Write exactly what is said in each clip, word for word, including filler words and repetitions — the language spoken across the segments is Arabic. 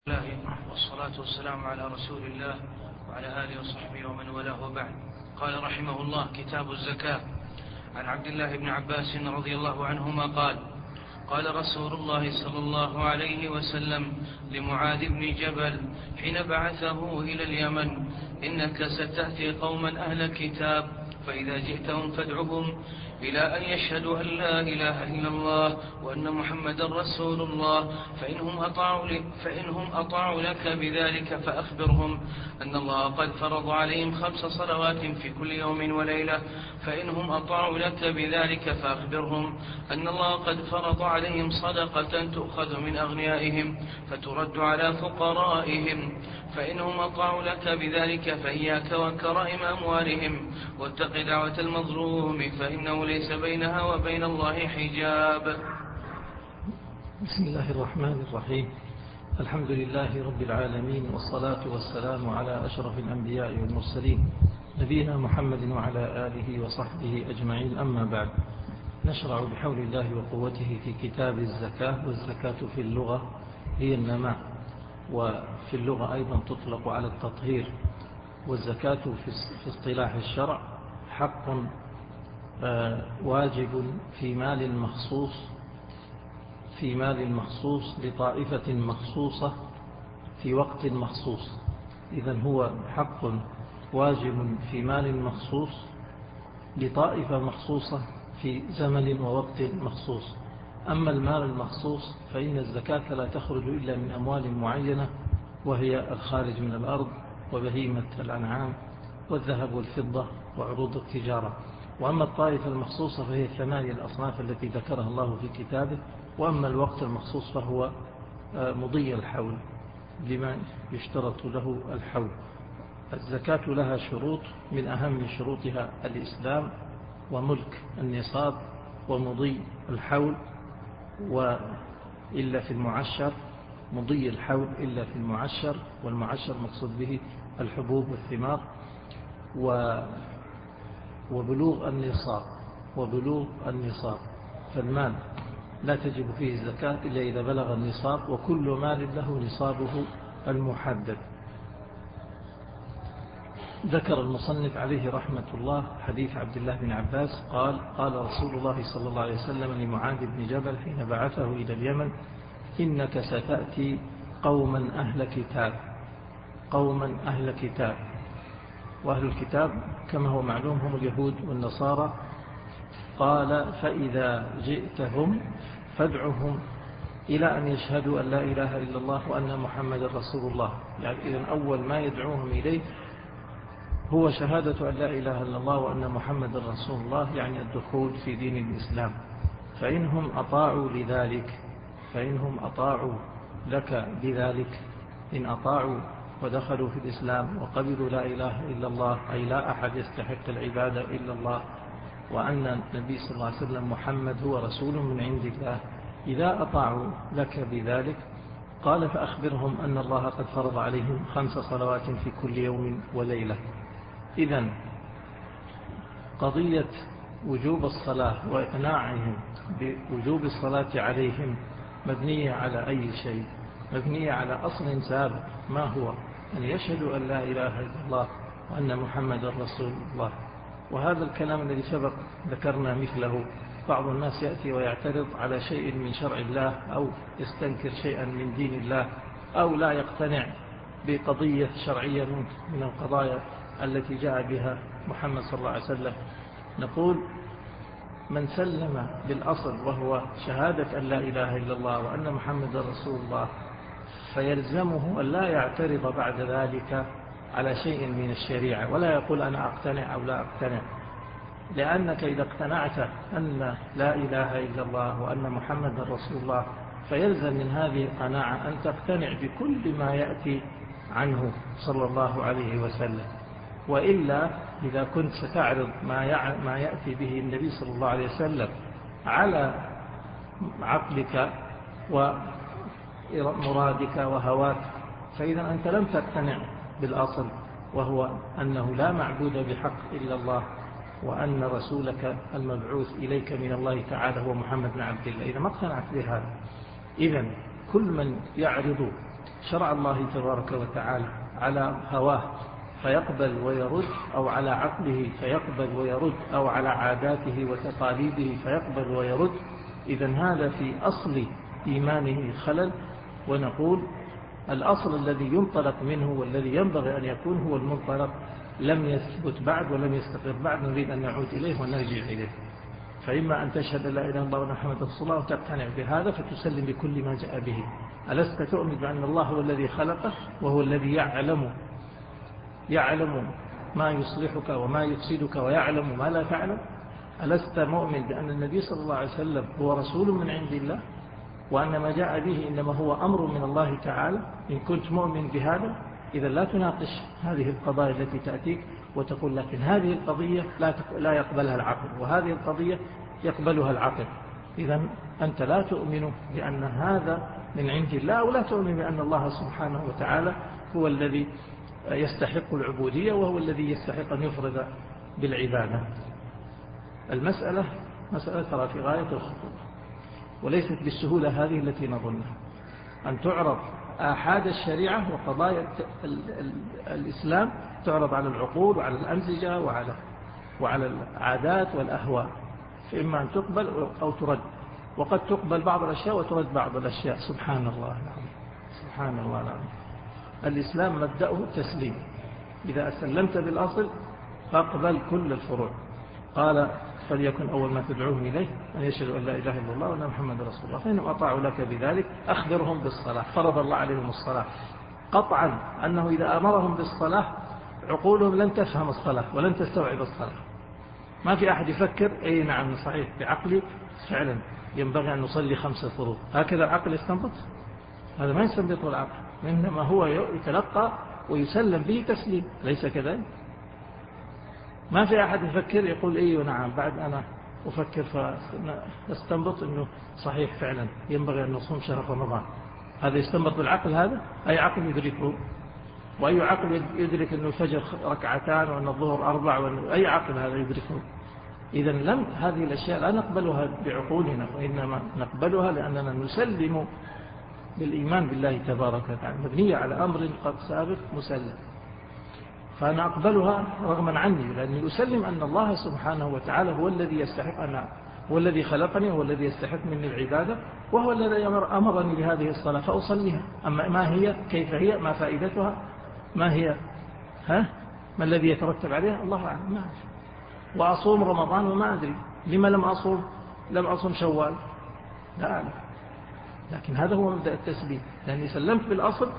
الله والصلاة والسلام على رسول الله وعلى آله وصحبه ومن والاه وبعد. قال رحمه الله: كتاب الزكاة. عن عبد الله بن عباس رضي الله عنهما قال: قال رسول الله صلى الله عليه وسلم لمعاذ بن جبل حين بعثه إلى اليمن: إنك ستأتي قوما أهل كتاب، فإذا جئتهم فادعهم إلى أن يشهدوا أن لا إله إلا الله وأن محمدا رسول الله، فإنهم أطاعوا, فإنهم أطاعوا لك بذلك فأخبرهم أن الله قد فرض عليهم خمس صلوات في كل يوم وليلة، فإنهم أطاعوا لك بذلك فأخبرهم أن الله قد فرض عليهم صدقة تؤخذ من أغنيائهم فترد على فقرائهم، فإنهم أطاعوا لك بذلك فإياك وكرائم أموالهم، واتق دعوة المظلوم فإنه ليس بينها وبين الله حجاب. بسم الله الرحمن الرحيم. الحمد لله رب العالمين، والصلاة والسلام على أشرف الأنبياء والمرسلين نبينا محمد وعلى آله وصحبه أجمعين. أما بعد، نشرع بحول الله وقوته في كتاب الزكاة. والزكاة في اللغة هي النماء، وفي اللغة أيضا تطلق على التطهير. والزكاة في اصطلاح الشرع حق واجب في مال مخصوص في مال مخصوص لطائفة مخصوصة في وقت مخصوص. إذن هو حق واجب في مال مخصوص لطائفة مخصوصة في زمن ووقت مخصوص. أما المال المخصوص فإن الزكاة لا تخرج إلا من أموال معينة، وهي الخارج من الأرض وبهيمة الأنعام والذهب والفضة وعروض التجارة. وأما الطائفة المخصوصة فهي الثمانية الأصناف التي ذكرها الله في كتابه. وأما الوقت المخصوص فهو مضي الحول لما يشترط له الحول. الزكاة لها شروط، من أهم شروطها الإسلام وملك النصاب ومضي الحول، وإلا في المعشر مضي الحول إلا في المعشر، والمعشر مقصود به الحبوب والثمار، وبلوغ النصاب وبلوغ النصاب فالمال لا تجب فيه الزكاة إلا إذا بلغ النصاب، وكل مال له نصابه المحدد. ذكر المصنف عليه رحمة الله حديث عبد الله بن عباس قال: قال رسول الله صلى الله عليه وسلم لمعاذ بن جبل حين بعثه إلى اليمن: إنك ستأتي قوما أهل كتاب. قوما أهل كتاب، وأهل الكتاب كما هو معلوم هم اليهود والنصارى. قال: فإذا جئتهم فادعهم إلى أن يشهدوا أن لا إله إلا الله وأن محمد رسول الله. يعني إذن أول ما يدعوهم إليه هو شهادة أن لا إله إلا الله وأن محمد رسول الله، يعني الدخول في دين الإسلام. فإنهم أطاعوا لذلك فإنهم أطاعوا لك بذلك، إن أطاعوا ودخلوا في الإسلام وقبلوا لا إله إلا الله، أي لا أحد يستحق العبادة إلا الله، وأن النبي صلى الله عليه وسلم محمد هو رسول من عند الله، إذا أطاعوا لك بذلك قال: فأخبرهم أن الله قد فرض عليهم خمس صلوات في كل يوم وليلة. إذن قضية وجوب الصلاة وإقناعهم بوجوب الصلاة عليهم مبنية على أي شيء؟ مبنية على أصل سابق، ما هو؟ أن يشهدوا أن لا إله إلا الله وأن محمد رسول الله. وهذا الكلام الذي سبق ذكرنا مثله. بعض الناس يأتي ويعترض على شيء من شرع الله، أو يستنكر شيئا من دين الله، أو لا يقتنع بقضية شرعية من القضايا التي جاء بها محمد صلى الله عليه وسلم. نقول: من سلم بالأصل وهو شهادة أن لا إله إلا الله وأن محمد رسول الله، فيلزمه أن لا يعترض بعد ذلك على شيء من الشريعة، ولا يقول أنا أقتنع أو لا أقتنع. لأنك إذا اقتنعت أن لا إله إلا الله وأن محمد رسول الله، فيلزم من هذه القناعة أن تقتنع بكل ما يأتي عنه صلى الله عليه وسلم. وإلا إذا كنت ستعرض ما يأتي به النبي صلى الله عليه وسلم على عقلك ومرادك وهواك، فإذا أنت لم تقتنع بالأصل، وهو أنه لا معبود بحق إلا الله، وأن رسولك المبعوث إليك من الله تعالى هو محمد بن عبد الله. إذا ما اقتنعت بهذا، إذن كل من يعرض شرع الله تبارك وتعالى على هواه فيقبل ويرد، أو على عقله فيقبل ويرد، أو على عاداته وتقاليده فيقبل ويرد، إذن هذا في أصل إيمانه خلل. ونقول الأصل الذي ينطلق منه والذي ينبغي أن يكون هو المنطلق لم يثبت بعد ولم يستقر بعد، نريد أن نعود إليه ونرجع إليه. فإما أن تشهد لا إله إلا الله وأن محمدا رسول الله وتقتنع بهذا فتسلم بكل ما جاء به. ألست تؤمن بأن الله هو الذي خلقه وهو الذي يعلم يعلم ما يصلحك وما يفسدك ويعلم ما لا تعلم؟ ألست مؤمن بأن النبي صلى الله عليه وسلم هو رسول من عند الله وأن ما جاء به إنما هو أمر من الله تعالى؟ إن كنت مؤمن بهذا إذا لا تناقش هذه القضايا التي تأتيك وتقول لكن هذه القضية لا لا يقبلها العقل وهذه القضية يقبلها العقل. إذا أنت لا تؤمن بأن هذا من عند الله، ولا تؤمن بأن الله سبحانه وتعالى هو الذي يستحق العبودية وهو الذي يستحق أن يفرد بالعبادة. المسألة مسألة ترى في غاية الخطورة، وليست بالسهولة هذه التي نظنها أن تعرض آحاد الشريعة وقضايا الإسلام تعرض على العقول وعلى الأمزجة وعلى وعلى العادات والأهواء، فإما أن تقبل أو ترد. وقد تقبل بعض الأشياء وترد بعض الأشياء. سبحان الله العظيم، سبحان الله العظيم. الإسلام مبدأه التسليم، إذا أسلمت بالأصل فاقبل كل الفروع. قال فليكن أول ما تدعوهم إليه أن يشهدوا أن لا إله إلا الله وأن محمد رسول الله، فإنهم أطاعوا لك بذلك أخبرهم بالصلاة. فرض الله عليهم الصلاة قطعا، أنه إذا أمرهم بالصلاة عقولهم لن تفهم الصلاة ولن تستوعب الصلاة. ما في أحد يفكر أي نعم صحيح بعقلي فعلا ينبغي أن نصلي خمسة فروض، هكذا العقل يستنبط؟ هذا ما يستنبط العقل، إنما هو يتلقى ويسلم به تسليم، ليس كذلك؟ ما في أحد يفكر يقول أيوة نعم بعد أنا أفكر فاستنبط أنه صحيح فعلا ينبغي أن نصوم شهر رمضان. هذا يستنبط بالعقل؟ هذا أي عقل يدركه؟ وأي عقل يدرك أنه الفجر ركعتان وأن الظهر أربع؟ أي عقل هذا يدركه؟ إذن لم هذه الأشياء لا نقبلها بعقولنا، وإنما نقبلها لأننا نسلم بالإيمان بالله تبارك وتعالى، مبنية على أمر قد سابق مسلم. فأنا أقبلها رغما عني، لأني أسلم أن الله سبحانه وتعالى هو الذي يستحق أن هو الذي خلقني، هو الذي يستحق مني العبادة، وهو الذي أمرني بهذه الصلاة فأصليها. أما ما هي، كيف هي، ما فائدتها، ما هي، ها ما الذي يترتب عليها، الله أعلم، ما أعرف. وأصوم رمضان وما أدري لما لم أصوم لم أصوم شوال، لا أعلم. لكن هذا هو مبدأ التسليم، لأني سلمت بالأصل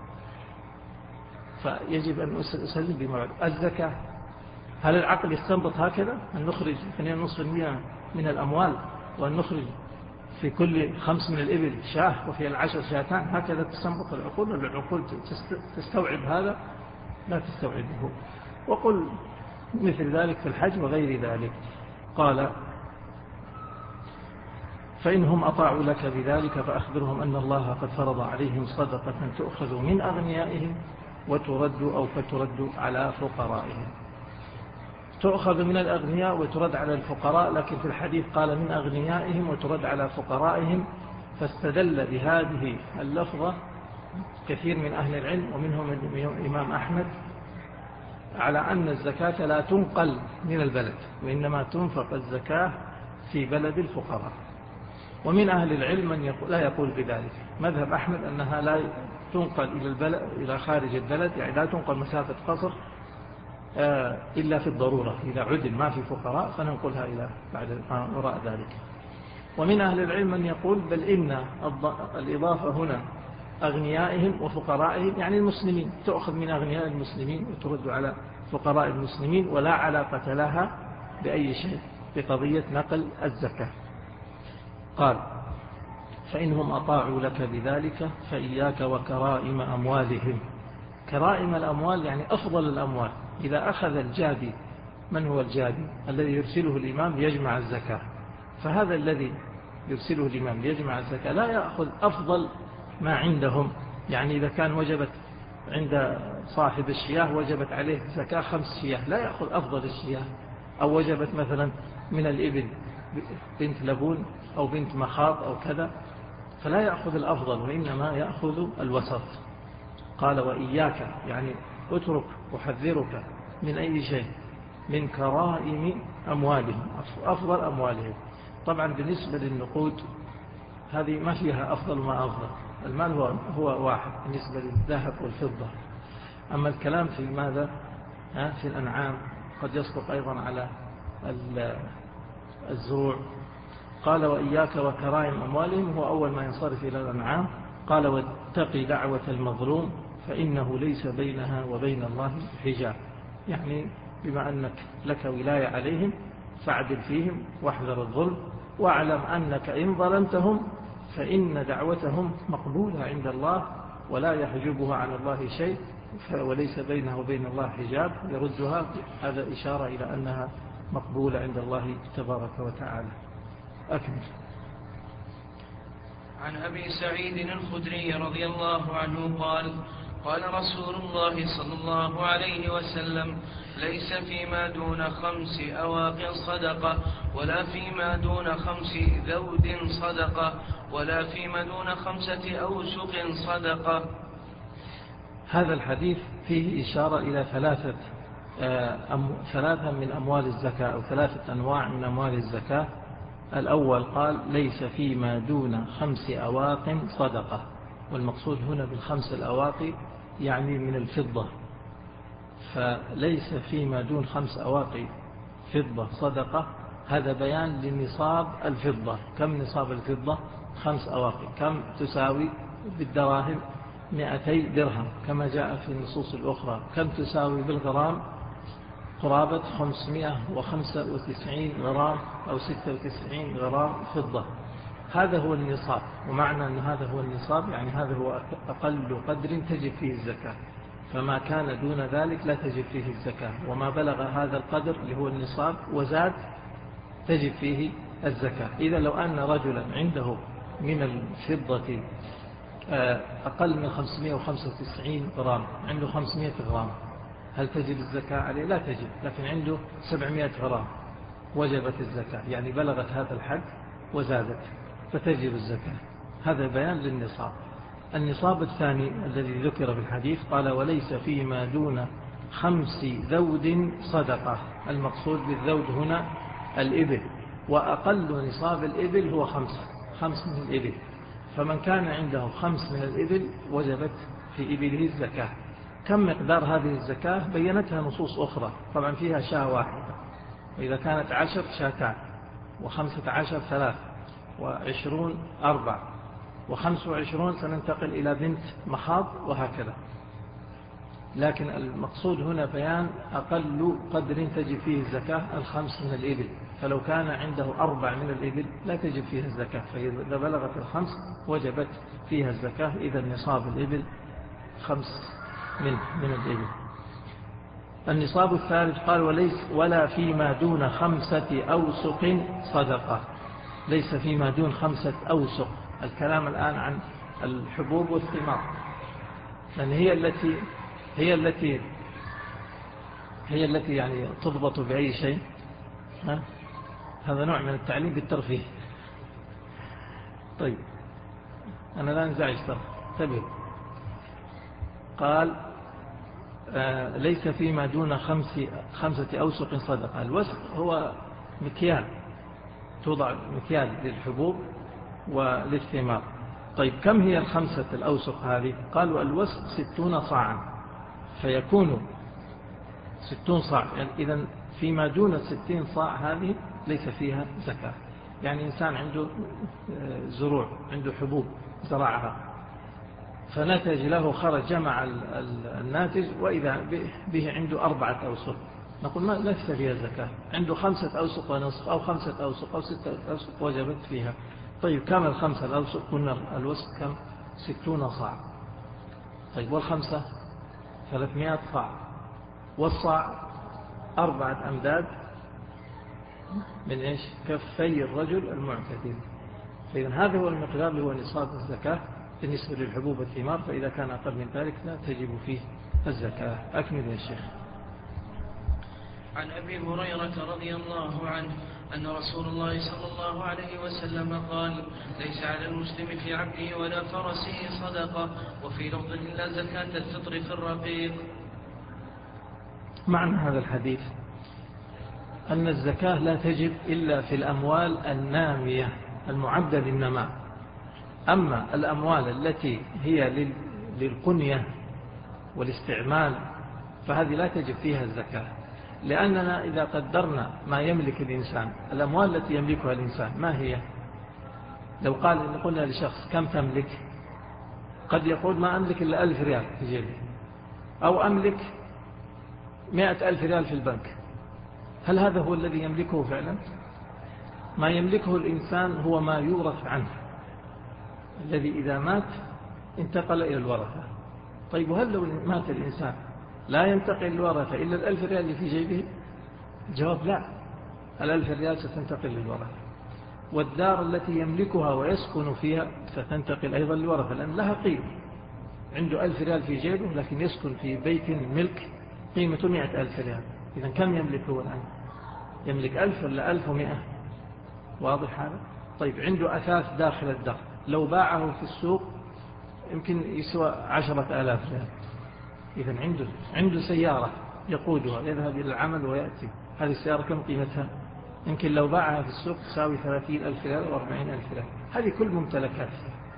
فيجب أن أسلم بما بعد. الزكاة، هل العقل يستنبط هكذا أن نخرج اثنين ونصف بالمئة من الأموال وأن نخرج في كل خمس من الإبل شاه وفي العشر شاتان؟ هكذا تستنبط العقول؟ العقول تستوعب هذا؟ لا تستوعبه. وقل مثل ذلك في الحج وغير ذلك. قال فإنهم أطاعوا لك بذلك فأخبرهم أن الله قد فرض عليهم صدقة تؤخذ من أغنيائهم وترد أو فترد على فقرائهم. تؤخذ من الأغنياء وترد على الفقراء، لكن في الحديث قال من أغنيائهم وترد على فقرائهم، فاستدل بهذه اللفظة كثير من أهل العلم ومنهم الإمام أحمد على أن الزكاة لا تنقل من البلد، وإنما تنفق الزكاة في بلد الفقراء. ومن أهل العلم من يقول لا يقول بذلك. مذهب أحمد أنها لا تنقل إلى البلد إلى خارج البلد، يعني لا تنقل مسافة قصر إلا في الضرورة، إذا عدل ما في فقراء فننقلها إلى بعد وراء ذلك. ومن أهل العلم من يقول بل إن الإضافة هنا أغنيائهم وفقرائهم، يعني المسلمين، تأخذ من أغنياء المسلمين وترد على فقراء المسلمين، ولا علاقة لها بأي شيء بقضية نقل الزكاة. قال فإنهم أطاعوا لك بذلك فإياك وكرائم أموالهم. كرائم الأموال يعني أفضل الأموال. إذا أخذ الجادي، من هو الجادي؟ الذي يرسله الإمام ليجمع الزكاة، فهذا الذي يرسله الإمام ليجمع الزكاة لا يأخذ أفضل ما عندهم. يعني إذا كان وجبت عند صاحب الشياه وجبت عليه زكاة خمس شياه، لا يأخذ أفضل الشياه. أو وجبت مثلا من الإبل بنت لبون أو بنت مخاض أو كذا، فلا يأخذ الأفضل، وإنما يأخذ الوسط. قال وإياك يعني اترك أحذرك من أي شيء من كرائم أموالهم أفضل أموالهم. طبعا بالنسبة للنقود هذه ما فيها أفضل ما أفضل، المال هو, هو واحد بالنسبة للذهب والفضة. أما الكلام في ماذا في الأنعام قد يصدق أيضا على الزروع. قال وإياك وكرائم أموالهم هو أول ما ينصرف إلى الأنعام. قال واتقي دعوة المظلوم فإنه ليس بينها وبين الله حجاب، يعني بما أنك لك ولاية عليهم فاعدل فيهم واحذر الظلم، واعلم أنك إن ظلمتهم فإن دعوتهم مقبولة عند الله ولا يحجبها عن الله شيء وليس بينها وبين الله حجاب يردها. هذا إشارة إلى أنها مقبولة عند الله تبارك وتعالى. أكمل. عن أبي سعيد الخدري رضي الله عنه قال قال رسول الله صلى الله عليه وسلم ليس فيما دون خمس أواق صدقة ولا فيما دون خمس ذود صدقة ولا فيما دون خمسة أوسق صدقة. هذا الحديث فيه إشارة إلى ثلاثة أم ثلاثة من أموال الزكاة أو ثلاثة أنواع من أموال الزكاة. الأول قال ليس فيما دون خمس أواق صدقة، والمقصود هنا بالخمس الأواق يعني من الفضة، فليس فيما دون خمس أواق فضة صدقة. هذا بيان لنصاب الفضة. كم نصاب الفضة؟ خمس أواق. كم تساوي بالدراهم؟ مئتي درهم كما جاء في النصوص الأخرى. كم تساوي بالغرام؟ قرابة خمسمائة وخمسة وتسعين غرام أو ستة وتسعين غرام فضة. هذا هو النصاب، ومعنى أن هذا هو النصاب يعني هذا هو أقل قدر تجب فيه الزكاة، فما كان دون ذلك لا تجب فيه الزكاة، وما بلغ هذا القدر اللي هو النصاب وزاد تجب فيه الزكاة. إذا لو أن رجلا عنده من الفضة أقل من خمسمائة وخمسة وتسعين غرام، عنده خمسمائة غرام، هل تجب الزكاة عليه؟ لا تجب. لكن عنده سبعمائة غرام وجبت الزكاة، يعني بلغت هذا الحد وزادت فتجب الزكاة. هذا بيان للنصاب. النصاب الثاني الذي ذكر في الحديث قال وليس فيما دون خمس ذود صدقة. المقصود بالذود هنا الإبل، وأقل نصاب الإبل هو خمسة خمس من الإبل. فمن كان عنده خمس من الإبل وجبت في إبله الزكاة. كم مقدار هذه الزكاة؟ بينتها نصوص أخرى، طبعا فيها شاة واحدة، وإذا كانت عشر شاتان، وخمسة عشر ثلاث، وعشرون أربع، وخمس وعشرون سننتقل إلى بنت مخاض وهكذا. لكن المقصود هنا بيان أقل قدر تجب فيه الزكاة الخمس من الإبل. فلو كان عنده أربع من الإبل لا تجب فيها الزكاة، فإذا بلغت الخمس وجبت فيها الزكاة. إذا نصاب الإبل خمس من من الإبل. النصاب الثالث قال وليس ولا فيما دون خمسة أوسق صدقة. ليس فيما دون خمسة أوسق. الكلام الآن عن الحبوب والثمار، لأن هي التي هي التي هي التي يعني تضبط بأي شيء. ها؟ هذا نوع من التعليم بالترفيه. طيب أنا لا انزعج ترى انتبه. قال آه ليس فيما دون خمس خمسة أوسق صدقة. الوسق هو مكيال، توضع مكيال للحبوب وللثمار. طيب كم هي الخمسة الأوسق هذه؟ قالوا الوسق ستون صاعا، فيكون ستون صاع. يعني إذن فيما دون الستين صاع هذه ليس فيها زكاة. يعني إنسان عنده زروع، عنده حبوب زرعها فنتج له، خرج جمع الناتج وإذا به عنده أربعة أوسق، نقول ما ليس فيها زكاة. عنده خمسة أوسق ونصف أو خمسة أوسق أو ستة أوسق وجبت فيها. طيب كم الخمسة الأوسق؟ قلنا الوسق كم؟ ستون صاع. طيب والخمسة ثلاثمائة صاع، والصاع أربعة أمداد من إيش؟ كفي الرجل المعتدل. فإذا هذا هو المقدار اللي هو نصاب الزكاة بالنسبة للحبوب والثمار، فإذا كان أقل من ذلك لا تجب فيه الزكاة. أكمل يا شيخ. عن أبي هريرة رضي الله عنه أن رسول الله صلى الله عليه وسلم قال: ليس على المسلم في عبده ولا فرسه صدقة، وفي لفظ لا زكاة الفطر في الرقيق. معنى هذا الحديث أن الزكاة لا تجب إلا في الأموال النامية المعدة للنماء. أما الأموال التي هي للقنية والاستعمال فهذه لا تجب فيها الزكاة، لأننا إذا قدرنا ما يملك الإنسان، الأموال التي يملكها الإنسان ما هي؟ لو قال إن قلنا لشخص كم تملك، قد يقول ما أملك إلا ألف ريال في جيبي، أو أملك مئة ألف ريال في البنك. هل هذا هو الذي يملكه فعلا؟ ما يملكه الإنسان هو ما يورث عنه، الذي إذا مات انتقل إلى الورثة. طيب وهل لو مات الإنسان لا ينتقل الورثة إلا الألف ريال اللي في جيبه؟ جواب لا، الألف ريال ستنتقل للورثة، والدار التي يملكها ويسكن فيها ستنتقل أيضا للورثة، لأن لها قيمة. عنده ألف ريال في جيبه لكن يسكن في بيت ملك قيمة مئة ألف ريال، إذن كم يملكه الآن؟ يملك ألف ولا ألف ومئة؟ واضح هذا؟ طيب عنده أثاث داخل الدار، لو باعه في السوق يمكن يسوى عشرة آلاف ريال. إذن عنده عنده سيارة يقودها يذهب إلى العمل ويأتي، هذه السيارة كم قيمتها؟ يمكن لو باعها في السوق تساوي ثلاثين ألف ريال وأربعين ألف ريال. هذه كل ممتلكات.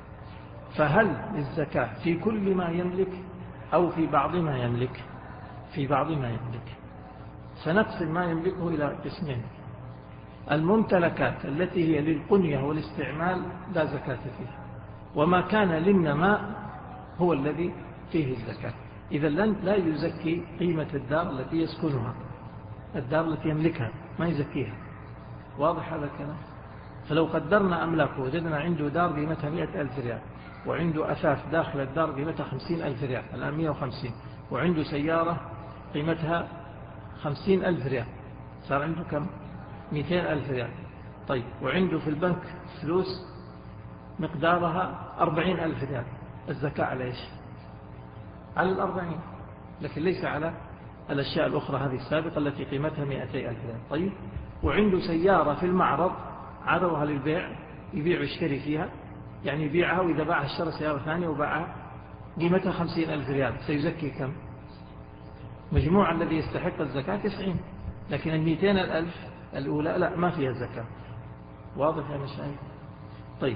فهل الزكاة في كل ما يملك أو في بعض ما يملك؟ في بعض ما يملك. سنقسم ما يملكه إلى قسمين: الممتلكات التي هي للقنية والاستعمال لا زكاة فيها، وما كان للنماء هو الذي فيه الزكاة. إذا لا يزكي قيمة الدار التي يسكنها، الدار التي يملكها ما يزكيها. واضح هذا الكلام؟ فلو قدرنا أملاكه وجدنا عنده دار قيمتها مئة ألف ريال، وعنده أثاث داخل الدار قيمتها خمسين ألف ريال، الآن مئة وخمسين، وعنده سيارة قيمتها خمسين ألف ريال، صار عنده كم؟ مئتين ألف ريال. طيب وعنده في البنك فلوس مقدارها أربعين ألف ريال، الزكاة على إيش؟ على الأربعين، لكن ليس على الأشياء الأخرى هذه السابقة التي قيمتها مئتي ألف ريال. طيب وعنده سيارة في المعرض عرضها للبيع، يبيع ويشتري فيها، يعني يبيعها، وإذا باعها اشترى سيارة ثانية وباعها قيمتها خمسين ألف ريال، سيزكي كم؟ مجموع الذي يستحق الزكاة تسعين، لكن المئتين الألف الأولى لا، ما فيها الزكاة. واضح يا مشايخ؟ طيب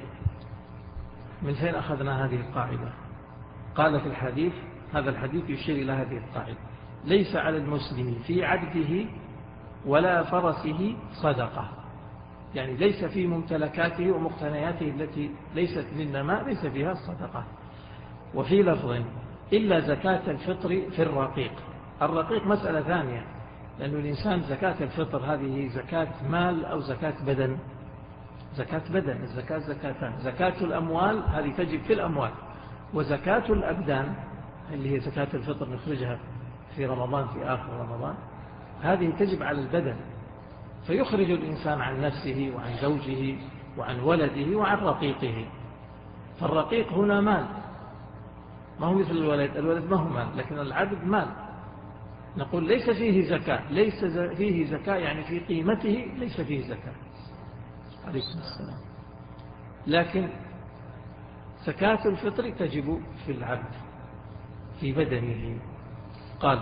من فين أخذنا هذه القاعدة؟ قال في الحديث، هذا الحديث يشير إلى هذه القاعدة: ليس على المسلم في عبده ولا فرسه صدقة، يعني ليس في ممتلكاته ومقتنياته التي ليست للنماء ليس فيها الصدقة. وفي لفظ إلا زكاة الفطر في الرقيق. الرقيق مسألة ثانية، لأن الإنسان زكاة الفطر هذه زكاة مال أو زكاة بدن؟ زكاة بدن. الزكاة زكاتان: زكاة الأموال هذه تجب في الأموال، وزكاة الأبدان اللي هي زكاة الفطر نخرجها في رمضان في آخر رمضان، هذه تجب على البدن. فيخرج الإنسان عن نفسه وعن زوجه وعن ولده وعن رقيقه. فالرقيق هنا مال، ما هو مثل الولد، الولد ما هو مال، لكن العبد مال. نقول ليس فيه زكاة، ليس فيه زكاة يعني في قيمته ليس فيه زكاة. عليكم السلام. لكن زكاة الفطر تجب في العبد في بدنه. قال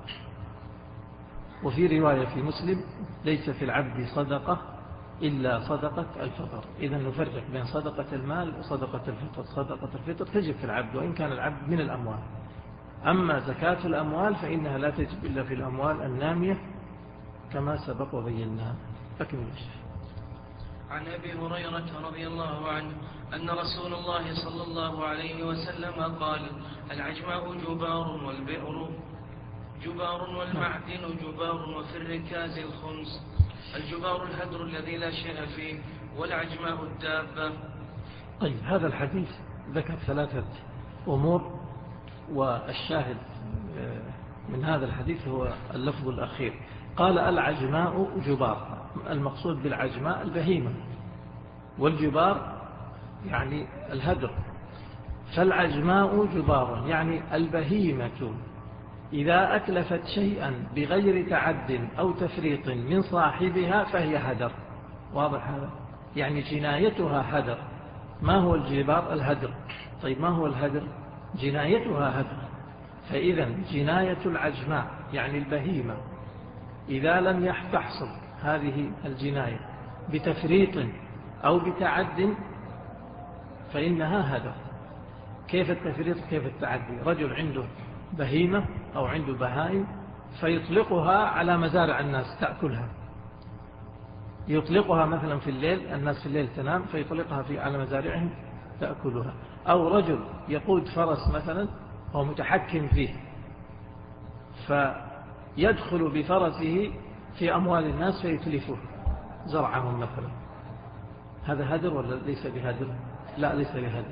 وفي رواية في مسلم: ليس في العبد صدقة إلا صدقة الفطر. إذا نفرق بين صدقة المال وصدقة الفطر. صدقة الفطر تجب في العبد وإن كان العبد من الأموال، أما زكاة الأموال فإنها لا تجب إلا في الأموال النامية كما سبق وبيناها. أكمل الشيء. عن أبي هريرة رضي الله عنه أن رسول الله صلى الله عليه وسلم قال: العجماء جبار والبئر جبار والمعدن جبار وفي الركاز الخمس. الجبار الهدر الذي لا شيء فيه، والعجماء الدابة. طيب هذا الحديث ذكر ثلاثة أمور، والشاهد من هذا الحديث هو اللفظ الأخير. قال العجماء جبار، المقصود بالعجماء البهيمة، والجبار يعني الهدر. فالعجماء جبار يعني البهيمة إذا أتلفت شيئا بغير تعد أو تفريط من صاحبها فهي هدر. واضح هذا؟ يعني جنايتها هدر. ما هو الجبار؟ الهدر. طيب ما هو الهدر؟ جنايتها هدر. فإذا جناية العجماء يعني البهيمة إذا لم تحصل هذه الجناية بتفريط أو بتعد فإنها هدر. كيف التفريط كيف التعدي؟ رجل عنده بهيمة أو عنده بهائم فيطلقها على مزارع الناس تأكلها، يطلقها مثلا في الليل، الناس في الليل تنام فيطلقها في على مزارعهم تأكلها. أو رجل يقود فرس مثلا هو متحكم فيه فيدخل بفرسه في أموال الناس فيتلفه زرعهم مثلا، هذا هدر ولا ليس بهدر؟ لا ليس بهدر.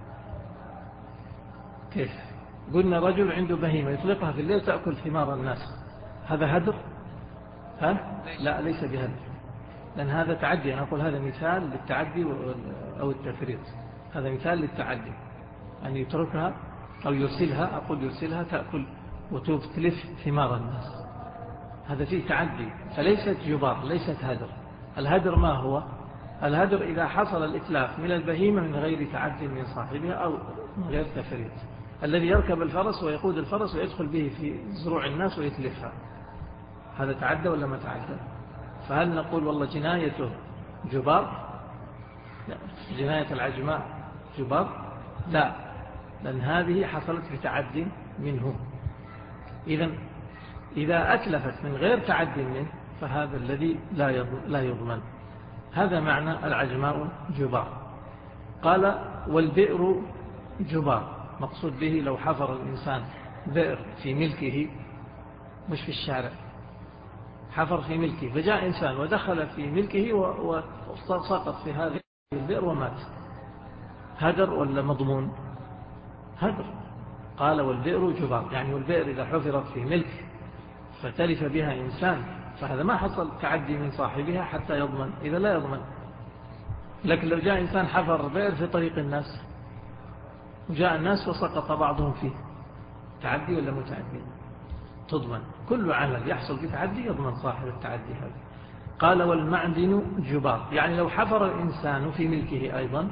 كيف؟ قلنا رجل عنده بهيمة يطلقها في الليل تأكل ثمار الناس، هذا هدر؟ ها؟ لا ليس بهدر، لأن هذا تعدي. أنا أقول هذا مثال للتعدي أو التفريط، هذا مثال للتعدي أن يتركها أو يرسلها، أقول يرسلها تأكل وتتلف ثمار الناس، هذا فيه تعدي، فليست جبار ليست هدر. الهدر ما هو؟ الهدر إذا حصل الإتلاف من البهيمة من غير تعد من صاحبها أو من غير تفريط، الذي يركب الفرس ويقود الفرس ويدخل به في زروع الناس ويتلفها، هذا تعدى ولا ما تعدى؟ فهل نقول والله جنايته جبار؟ لا. جناية العجماء جبار؟ لا، لأن هذه حصلت بتعد منه. إذن إذا أتلفت من غير تعد منه فهذا الذي لا يضمن. هذا معنى العجماء جبار. قال والبئر جبار، مقصود به لو حفر الإنسان بئر في ملكه مش في الشارع، حفر في ملكه فجاء إنسان ودخل في ملكه وسقط في هذه البئر ومات، هدر ولا مضمون؟ هدر. قال والبئر جبار، يعني والبئر إذا حفرت في ملك فتلف بها إنسان فهذا ما حصل تعدي من صاحبها حتى يضمن، إذا لا يضمن. لكن لو جاء إنسان حفر بئر في طريق الناس وجاء الناس وسقط بعضهم فيه، تعدي ولا متعدي؟ تضمن. كل عمل يحصل بتعدي يضمن صاحب التعدي هذا. قال والمعدن جبار، يعني لو حفر الإنسان في ملكه أيضا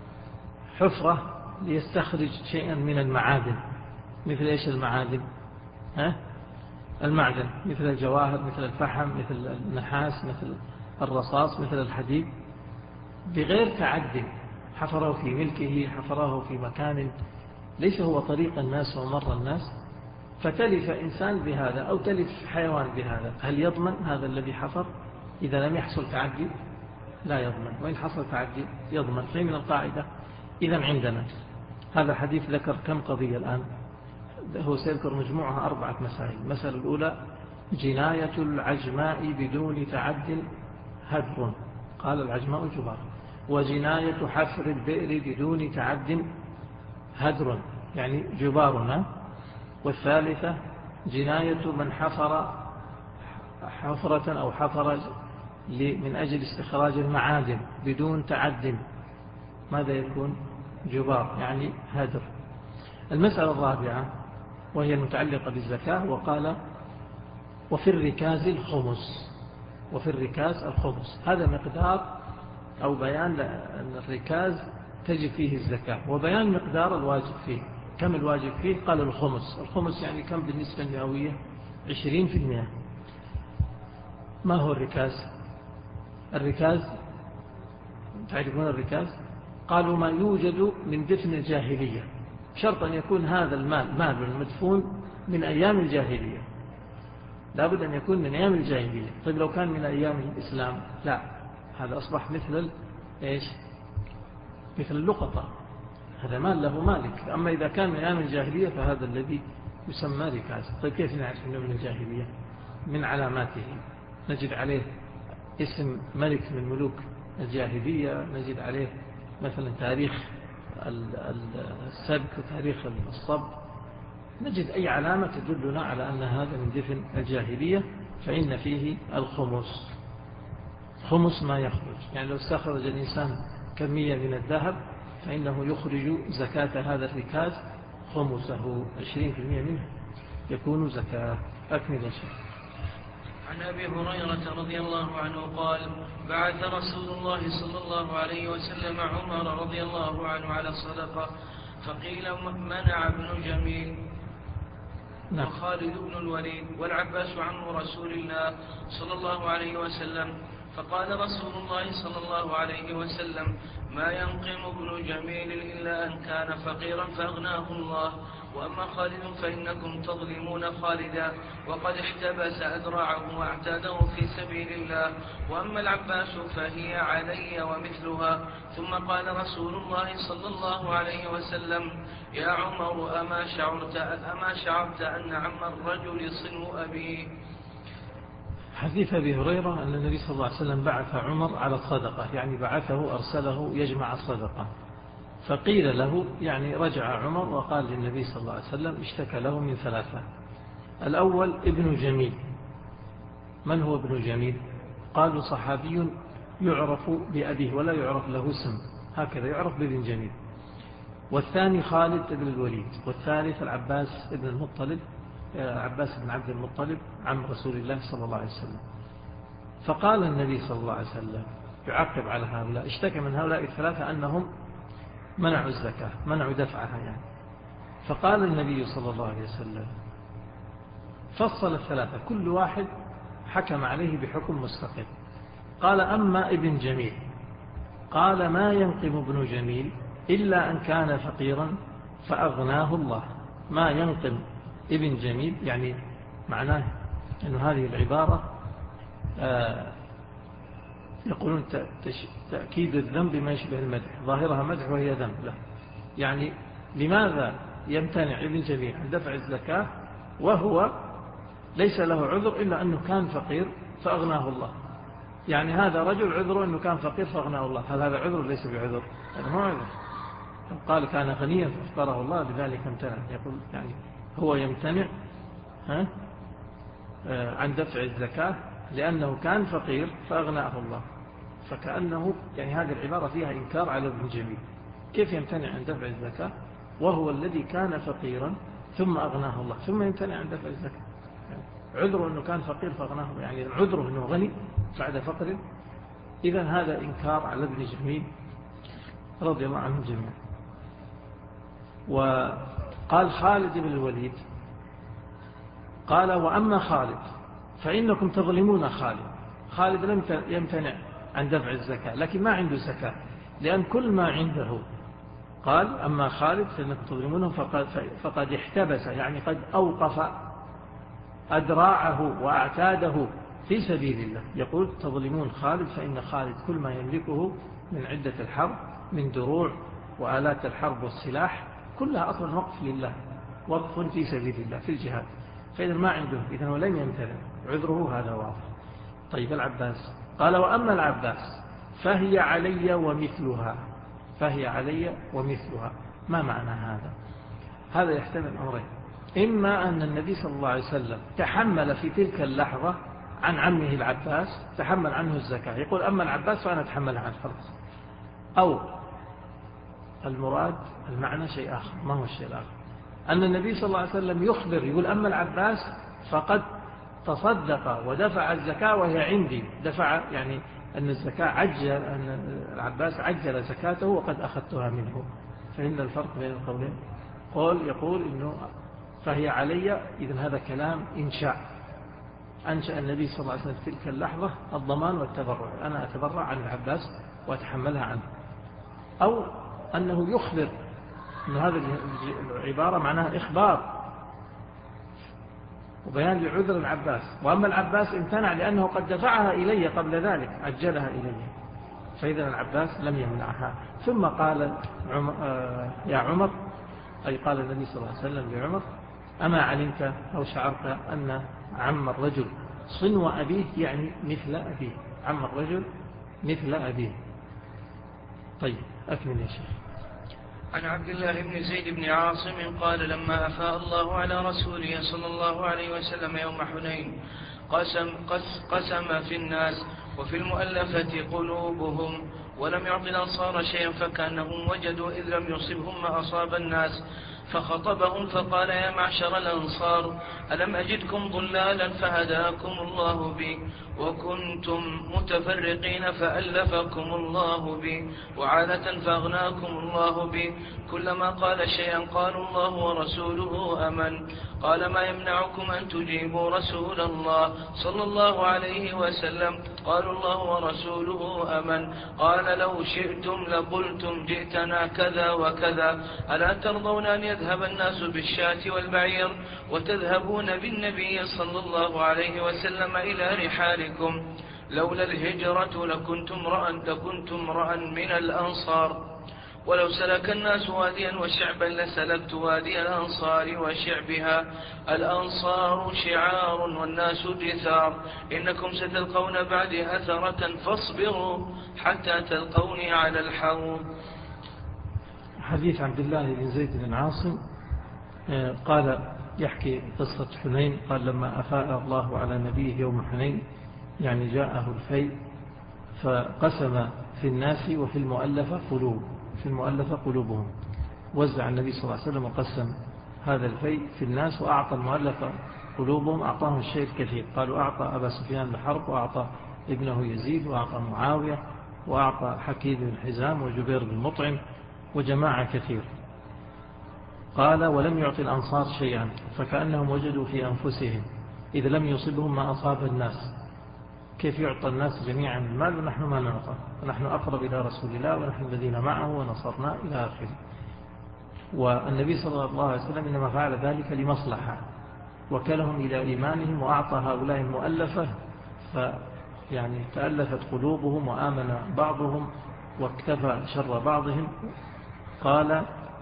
حفرة ليستخرج شيئا من المعادن، مثل إيش المعادن؟ ها؟ المعدن مثل الجواهر مثل الفحم مثل النحاس مثل الرصاص مثل الحديد، بغير تعد حفره في ملكه، حفره في مكان ليس هو طريق الناس ومر الناس، فتلف إنسان بهذا أو تلف حيوان بهذا، هل يضمن هذا الذي حفر؟ إذا لم يحصل تعدي لا يضمن، وإن حصل تعدي يضمن. فهي من القاعدة. إذا عندنا هذا حديث ذكر كم قضية الآن؟ هو سيذكر مجموعها أربعة مسائل. المسألة الأولى جناية العجماء بدون تعد هدر، قال العجماء جبار. وجناية حفر البئر بدون تعد هدر يعني جبارنا. والثالثة جناية من حفر حفرة أو حفر من أجل استخراج المعادن بدون تعد، ماذا يكون؟ جبار يعني هدر. المسألة الرابعة وهي المتعلقة بالزكاة، وقال وفي الركاز الخمس، وفي الركاز الخمس، هذا مقدار أو بيان أن الركاز تجب فيه الزكاة وبيان مقدار الواجب فيه. كم الواجب فيه؟ قال الخمس. الخمس يعني كم بالنسبة المئوية؟ عشرين في المئة. ما هو الركاز؟ الركاز تعرفون الركاز؟ قالوا ما يوجد من دفن الجاهلية، شرط أن يكون هذا المال مال المدفون من أيام الجاهلية، لابد أن يكون من أيام الجاهلية. طيب لو كان من أيام الإسلام لا، هذا أصبح مثل إيش؟ مثل اللقطة، هذا مال له مالك. أما إذا كان من أيام الجاهلية فهذا الذي يسمى ركاز. طيب كيف نعرف أنه من الجاهلية؟ من علاماته نجد عليه اسم ملك من ملوك الجاهلية، نجد عليه مثلا تاريخ السبك وتاريخ الصب، نجد أي علامة تدلنا على أن هذا من دفن الجاهلية، فإن فيه الخمس. خمس ما يخرج، يعني لو استخرج الإنسان كمية من الذهب فإنه يخرج زكاة هذا الركاز خمسه، عشرين في المئة منه يكون زكاة. أكمل يا شيخ. عن أبي هريرة رضي الله عنه قال بعث رسول الله صلى الله عليه وسلم عمر رضي الله عنه على الصدقة فقيل منع ابن جميل وخالد بن الوليد والعباس عم رسول الله صلى الله عليه وسلم. فقال رسول الله صلى الله عليه وسلم ما ينقم ابن جميل إلا أن كان فقيرا فأغناه الله، وأما خالد فإنكم تظلمون خالدا وقد احتبس أذرعه واعتاده في سبيل الله، وأما العباس فهي علي ومثلها. ثم قال رسول الله صلى الله عليه وسلم يا عمر أما شعرت, أما شعرت أن عم الرجل صنو أبيه. حديث أبي هريرة أن النبي صلى الله عليه وسلم بعث عمر على الصدقة، يعني بعثه أرسله يجمع الصدقة. فقيل له، يعني رجع عمر وقال للنبي صلى الله عليه وسلم اشتكى له من ثلاثة. الأول ابن جميل. من هو ابن جميل؟ قالوا صحابي يعرف بأبيه ولا يعرف له اسم، هكذا يعرف بابن جميل. والثاني خالد بن الوليد، والثالث العباس بن المطلب، عباس بن عبد المطلب عم رسول الله صلى الله عليه وسلم. فقال النبي صلى الله عليه وسلم يعقب على هؤلاء، اشتكى من هؤلاء الثلاثة أنهم منعوا الزكاة، منعوا دفعها يعني. فقال النبي صلى الله عليه وسلم فصل الثلاثة، كل واحد حكم عليه بحكم مستقل. قال أما ابن جميل قال ما ينقم ابن جميل إلا أن كان فقيرا فأغناه الله. ما ينقم ابن جميل يعني معناه أن هذه العبارة آه يقولون تأكيد الذنب ما يشبه المدح، ظاهرها مدح وهي ذنب. لا، يعني لماذا يمتنع ابن جميل عن دفع الزكاة وهو ليس له عذر إلا أنه كان فقير فأغناه الله؟ يعني هذا رجل عذره أنه كان فقير فأغناه الله، هل هذا عذر ليس بعذر؟ يعني هو عذر. قال كان غنيا فافتره الله لذلك امتنع. يقول يعني هو يمتنع ها عن دفع الزكاة لأنه كان فقير فأغناه الله. فكأنه يعني هذه العبارة فيها إنكار على ابن جميل. كيف يمتنع عن دفع الزكاة وهو الذي كان فقيرا ثم أغناه الله، ثم يمتنع عن دفع الزكاة؟ يعني عذره أنه كان فقير فأغناه، يعني عذره أنه غني بعد فقر. إذن هذا إنكار على ابن جميل رضي الله عنه جميعا. وقال خالد بن الوليد قال وأما خالد فإنكم تظلمون خالد. خالد لم يمتنع عن دفع الزكاة لكن ما عنده زكاة، لأن كل ما عنده قال أما خالد فإنكم تظلمونه فقد, فقد احتبس، يعني قد أوقف أدراعه وأعتاده في سبيل الله. يقول تظلمون خالد فإن خالد كل ما يملكه من عدة الحرب من دروع وآلات الحرب والسلاح كلها أصلا وقف لله، وقف في سبيل الله في الجهاد، فإذا ما عنده إذن ولم يمتنع عذره، هذا واضح. طيب العباس قال وأما العباس فهي علي ومثلها. فهي علي ومثلها، ما معنى هذا؟ هذا يحتمل أمرين، إما أن النبي صلى الله عليه وسلم تحمل في تلك اللحظة عن عمه العباس، تحمل عنه الزكاة، يقول أما العباس فأنا أتحمل عنه خلاص. أو المراد المعنى شيء آخر. ما هو الشيء الآخر؟ أن النبي صلى الله عليه وسلم يخبر يقول أما العباس فقد تصدق ودفع الزكاة وهي عندي، دفع يعني أن الزكاة عجل، أن العباس عجل زكاته وقد أخذتها منه. فإن الفرق بين القولين. قول يقول إنه فهي علي، إذن هذا كلام إنشاء، أنشأ النبي صلى الله عليه وسلم في تلك اللحظة الضمان والتبرع، أنا أتبرع عن العباس وأتحملها عنه. أو أنه يخبر أن هذه العبارة معناها إخبار وبيان لعذر العباس. وأما العباس امتنع لأنه قد دفعها إلي قبل ذلك، عجلها إلي، فإذا العباس لم يمنعها. ثم قال عمر يا عمر، أي قال النبي صلى الله عليه وسلم لعمر أما علمت أو شعرت أن عم الرجل صنو أبيه، يعني مثل أبيه، عم الرجل مثل أبيه. طيب أكمل يا شيخ. عن عبد الله بن زيد بن عاصم قال لما أفاء الله على رسوله صلى الله عليه وسلم يوم حنين قسم, قسم في الناس وفي المؤلفة قلوبهم ولم يعط الأنصار شيئا فكأنهم وجدوا إذ لم يصبهم ما أصاب الناس، فخطبهم فقال يا معشر الأنصار ألم أجدكم ضلالا فهداكم الله بي وكنتم متفرقين فألفكم الله بي وعالة فأغناكم الله بي كلما قال شيئا قالوا الله ورسوله أمن قال ما يمنعكم أن تجيبوا رسول الله صلى الله عليه وسلم قالوا الله ورسوله أمن قال لو شئتم لقلتم جئتنا كذا وكذا ألا ترضون أن يذهب الناس بالشاة والبعير وتذهبون بالنبي صلى الله عليه وسلم إلى رحالكم لولا الهجرة لكنتم امرأ لكنتم امرأ من الأنصار ولو سلك الناس واديا وشعبا لسلكت وادي الأنصار وشعبها الأنصار شعار والناس جثار إنكم ستلقون بعدي أثرة فاصبروا حتى تلقوني على الحوض. حديث عبد الله بن زيد بن عاصم قال يحكي قصة حنين قال لما أفاء الله على نبيه يوم حنين يعني جاءه الفيء فقسم في الناس وفي المؤلفة قلوب في المؤلفة قلوبهم وزع النبي صلى الله عليه وسلم وقسم هذا الفيء في الناس وأعطى المؤلفة قلوبهم أعطاهم الشيء الكثير قالوا أعطى أبا سفيان الحرب وأعطى ابنه يزيد وأعطى معاوية وأعطى حكيم بن حزام وجبير بن مطعم وجماعة كثير. قال ولم يعطي الأنصار شيئا فكأنهم وجدوا في أنفسهم إذا لم يصبهم ما أصاب الناس كيف يعطى الناس جميعا المال ونحن ما نعطى ونحن أقرب إلى رسول الله ونحن الذين معه ونصرنا إلى آخره. والنبي صلى الله عليه وسلم إنما فعل ذلك لمصلحة وكلهم إلى إيمانهم وأعطى هؤلاء المؤلفة فيعني تألفت قلوبهم وآمن بعضهم واكتفى شر بعضهم. قال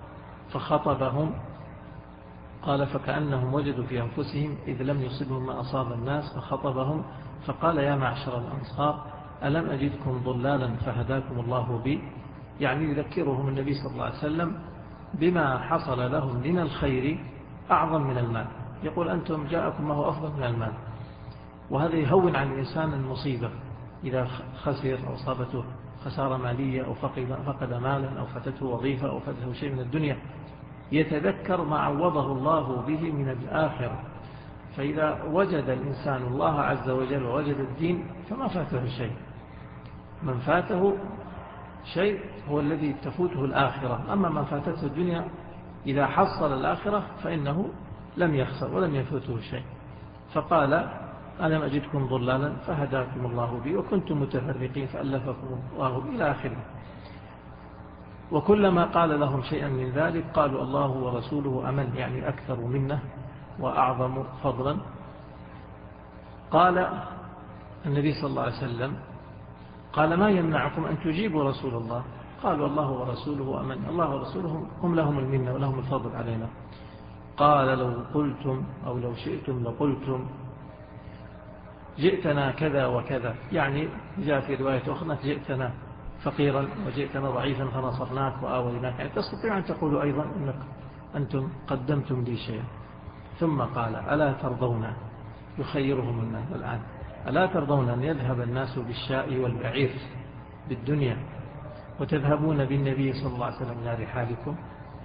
فخطبهم قال فكأنهم وجدوا في أنفسهم إذ لم يصبهم ما أصاب الناس فخطبهم فقال يا معشر الأنصار ألم أجدكم ضلالا فهداكم الله بي يعني يذكرهم النبي صلى الله عليه وسلم بما حصل لهم من الخير أعظم من المال يقول أنتم جاءكم ما هو أفضل من المال وهذا يهون عن الإنسان المصيبة إذا خسر أو صابته خسارة مالية أو فقد مالا أو فاتته وظيفة أو فاتته شيء من الدنيا يتذكر ما عوضه الله به من الآخرة. فإذا وجد الإنسان الله عز وجل ووجد الدين فما فاته شيء. من فاته شيء هو الذي تفوته الآخرة أما من فاتته الدنيا إذا حصل الآخرة فإنه لم يخسر ولم يفوته شيء. فقال ألم أجدكم ضلالا فهداكم الله بي وكنتم متفرقين فألفكم الله إلى آخره. وكلما قال لهم شيئا من ذلك قالوا الله ورسوله أمن يعني أكثر منه وأعظم فضلا. قال النبي صلى الله عليه وسلم قال ما يمنعكم أن تجيبوا رسول الله قالوا الله ورسوله أمن الله ورسوله هم لهم المنة ولهم الفضل علينا. قال لو قلتم أو لو شئتم لقلتم جئتنا كذا وكذا يعني جاء في رواية أخرى جئتنا فقيرا وجئتنا ضعيفا فنصرناك وآويناك يعني تستطيع أن تقولوا أيضا أنك أنتم قدمتم لي شيئا. ثم قال ألا ترضون يخيرهم الناس الآن ألا ترضون أن يذهب الناس بالشاء والبعير بالدنيا وتذهبون بالنبي صلى الله عليه وسلم إلى رحالكم.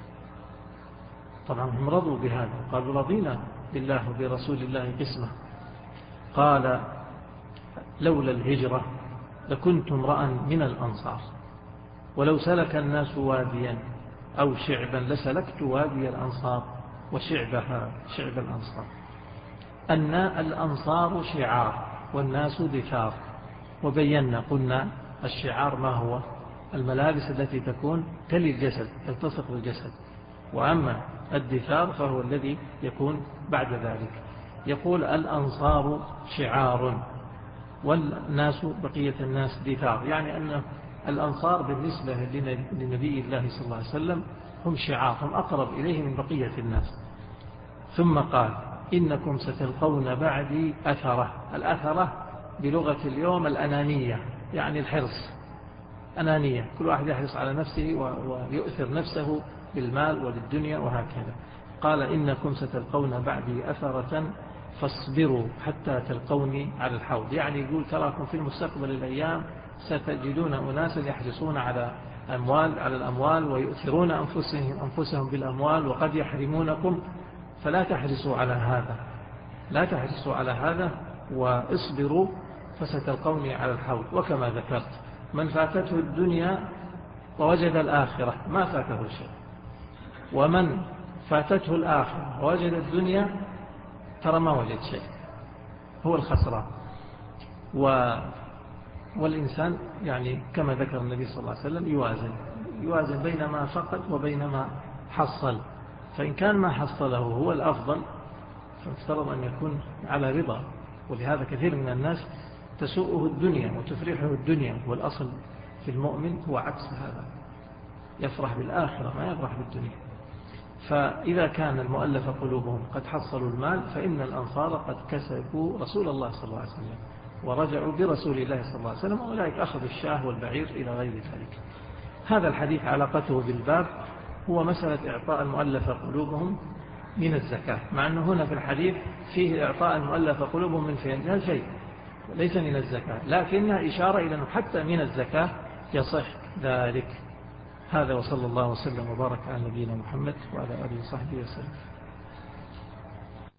طبعا هم رضوا بهذا قالوا رضينا بالله وبرسول الله قسمة. قال لولا الهجرة لكنت امرأ من الأنصار ولو سلك الناس واديا أو شعبا لسلكت وادي الأنصار وشعبها شعب الأنصار. أن الأنصار شعار والناس دثار وبينا قلنا الشعار ما هو الملابس التي تكون تلي الجسد تلتصق بالجسد وأما الدثار فهو الذي يكون بعد ذلك. يقول الأنصار شعار والناس بقية الناس دثار يعني أن الأنصار بالنسبة لنبي الله صلى الله عليه وسلم هم شعار هم أقرب إليه من بقية الناس. ثم قال إنكم ستلقون بعدي أثرة. الأثرة بلغة اليوم الأنانية يعني الحرص أنانية كل واحد يحرص على نفسه ويؤثر نفسه بالمال وللدنيا وهكذا. قال إنكم ستلقون بعدي أثرة فاصبروا حتى تلقوني على الحوض يعني يقول تراكم في المستقبل الأيام ستجدون أناسا يحرصون على أموال على الأموال ويؤثرون أنفسهم, أنفسهم بالأموال وقد يحرمونكم، فلا تحرصوا على هذا، لا تحرصوا على هذا واصبروا فستلقوني على الحوض. وكما ذكرت من فاتته الدنيا ووجد الآخرة ما فاته شيء، ومن فاتته الآخرة ووجد الدنيا ترى ما وجد شيء، هو الخسران. و والإنسان يعني كما ذكر النبي صلى الله عليه وسلم يوازن يوازن بين ما فقد وبين ما حصل، فإن كان ما حصله هو الأفضل فافترض أن يكون على رضا. ولهذا كثير من الناس تسوءه الدنيا وتفرحه الدنيا، والأصل في المؤمن هو عكس هذا، يفرح بالآخرة ما يفرح بالدنيا. فإذا كان المؤلف قلوبهم قد حصلوا المال فإن الأنصار قد كسبوا رسول الله صلى الله عليه وسلم ورجعوا برسول الله صلى الله عليه وسلم، وأولئك أخذوا الشاه والبعير إلى غير ذلك. هذا الحديث علاقته بالباب هو مسألة إعطاء المؤلف قلوبهم من الزكاة، مع أنه هنا في الحديث فيه إعطاء المؤلف قلوبهم من فين شيء ليس من الزكاة، لكنها إشارة إلى أنه حتى من الزكاة يصح ذلك. هذا وصلى الله وسلم وبارك على نبينا محمد وعلى آله وصحبه وسلم.